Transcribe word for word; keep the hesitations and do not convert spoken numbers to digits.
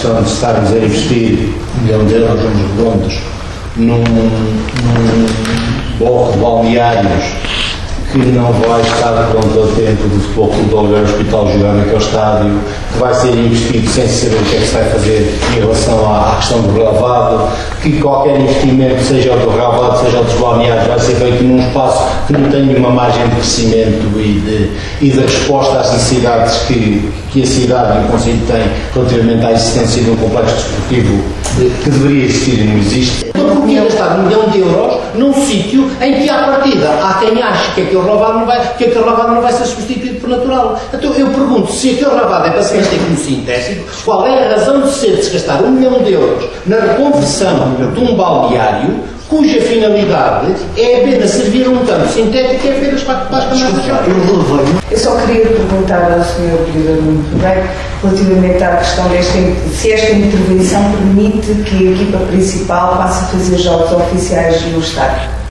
questão de estarmos a investir um milhão de euros uns redondos num, num bloco de balneários que não vai estar pronto a tempo do Futebol Clube de Oliveira Hospital jogar naquele estádio, que vai ser investido sem saber o que é que se vai fazer em relação à, à questão do relevado, que qualquer investimento, seja o do relevado, seja o dos balneários, vai ser feito num espaço que não tem nenhuma margem de crescimento e de, e de resposta às necessidades que, que a cidade e o Conselho têm relativamente à existência de um complexo desportivo que deveria existir e não existe. Então, porque gastar um milhão de euros num sítio em que, à partida, há quem ache que aquele relevado não vai, que aquele relevado não vai ser substituído por natural. Então, eu pergunto, se aquele relevado é para se manter como sintético, qual é a razão de ser de se gastar um milhão de euros na reconversão de um balneário cuja finalidade é apenas servir um campo sintético e é apenas para, para as camadas de choque? Eu só queria perguntar ao senhor Vereador Nuno Ribeiro relativamente à questão desta, se esta intervenção permite que a equipa principal passe a fazer jogos oficiais no estádio.